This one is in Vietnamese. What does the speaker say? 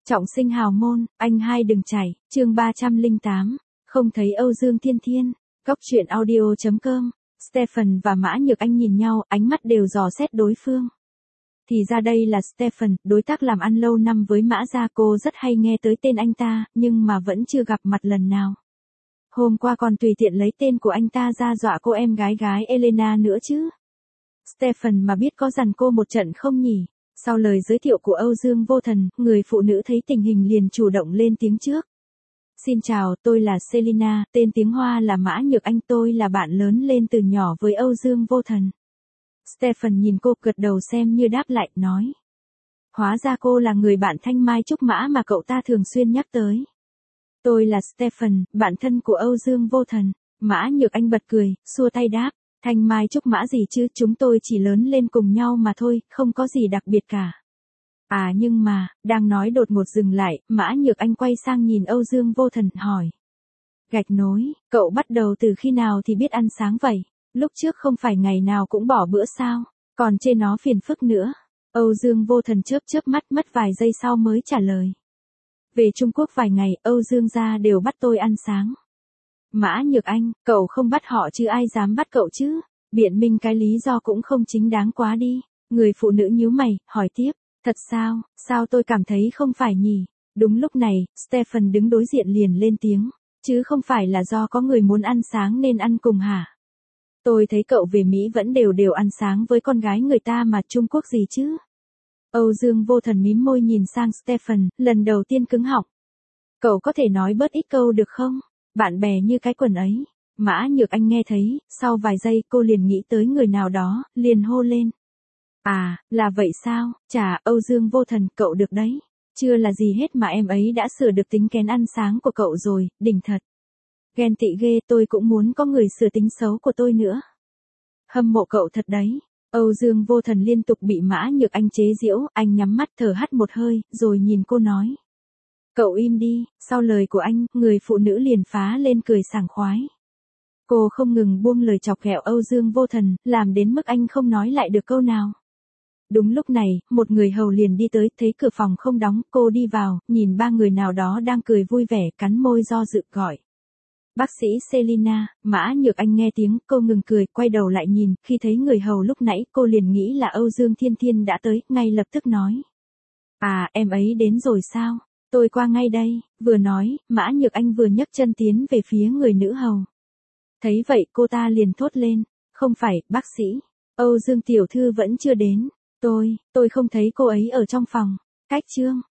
Trọng sinh hào môn, anh hai đừng chảy, chương 308, không thấy Âu Dương Thiên Thiên, góc truyện audio.com, Stephen và Mã Nhược Anh nhìn nhau, ánh mắt đều dò xét đối phương. Thì ra đây là Stephen, đối tác làm ăn lâu năm với Mã gia, cô rất hay nghe tới tên anh ta, nhưng mà vẫn chưa gặp mặt lần nào. Hôm qua còn tùy tiện lấy tên của anh ta ra dọa cô em gái Elena nữa chứ. Stephen mà biết có dằn cô một trận không nhỉ? Sau lời giới thiệu của Âu Dương Vô Thần, người phụ nữ thấy tình hình liền chủ động lên tiếng trước. Xin chào, tôi là Selina, tên tiếng Hoa là Mã Nhược Anh, tôi là bạn lớn lên từ nhỏ với Âu Dương Vô Thần. Stephen nhìn cô gật đầu xem như đáp lại, nói. Hóa ra cô là người bạn Thanh Mai Trúc Mã mà cậu ta thường xuyên nhắc tới. Tôi là Stephen, bạn thân của Âu Dương Vô Thần. Mã Nhược Anh bật cười, xua tay đáp. Thanh Mai Trúc Mã gì chứ, chúng tôi chỉ lớn lên cùng nhau mà thôi, không có gì đặc biệt cả. À nhưng mà, đang nói đột ngột dừng lại, Mã Nhược Anh quay sang nhìn Âu Dương Vô Thần, hỏi. Gạch nối, cậu bắt đầu từ khi nào thì biết ăn sáng vậy? Lúc trước không phải ngày nào cũng bỏ bữa sao? Còn chê nó phiền phức nữa. Âu Dương Vô Thần chớp mắt mất vài giây sau mới trả lời. Về Trung Quốc vài ngày, Âu Dương gia đều bắt tôi ăn sáng. Mã Nhược Anh, cậu không bắt họ chứ ai dám bắt cậu chứ? Biện minh cái lý do cũng không chính đáng quá đi. Người phụ nữ nhíu mày, hỏi tiếp. Thật sao, sao tôi cảm thấy không phải nhỉ? Đúng lúc này, Stephen đứng đối diện liền lên tiếng. Chứ không phải là do có người muốn ăn sáng nên ăn cùng hả? Tôi thấy cậu về Mỹ vẫn đều ăn sáng với con gái người ta mà, Trung Quốc gì chứ? Âu Dương Vô Thần mím môi nhìn sang Stephen, lần đầu tiên cứng họng. Cậu có thể nói bớt ít câu được không? Bạn bè như cái quần ấy. Mã Nhược Anh nghe thấy, sau vài giây cô liền nghĩ tới người nào đó, liền hô lên. À, là vậy sao? Chà, Âu Dương Vô Thần, cậu được đấy. Chưa là gì hết mà em ấy đã sửa được tính kén ăn sáng của cậu rồi, đỉnh thật. Ghen tị ghê, tôi cũng muốn có người sửa tính xấu của tôi nữa. Hâm mộ cậu thật đấy. Âu Dương Vô Thần liên tục bị Mã Nhược Anh chế giễu, anh nhắm mắt thở hắt một hơi, rồi nhìn cô nói. Cậu im đi, sau lời của anh, người phụ nữ liền phá lên cười sảng khoái. Cô không ngừng buông lời chọc ghẹo Âu Dương Vô Thần, làm đến mức anh không nói lại được câu nào. Đúng lúc này, một người hầu liền đi tới, thấy cửa phòng không đóng, cô đi vào, nhìn ba người nào đó đang cười vui vẻ, cắn môi do dự gọi. Bác sĩ Selina. Mã Nhược Anh nghe tiếng, cô ngừng cười, quay đầu lại nhìn, khi thấy người hầu lúc nãy, cô liền nghĩ là Âu Dương Thiên Thiên đã tới, ngay lập tức nói. À, em ấy đến rồi sao? Tôi qua ngay đây, vừa nói, Mã Nhược Anh vừa nhấc chân tiến về phía người nữ hầu. Thấy vậy cô ta liền thốt lên, không phải, bác sĩ, Âu Dương tiểu thư vẫn chưa đến, tôi không thấy cô ấy ở trong phòng, cách chương.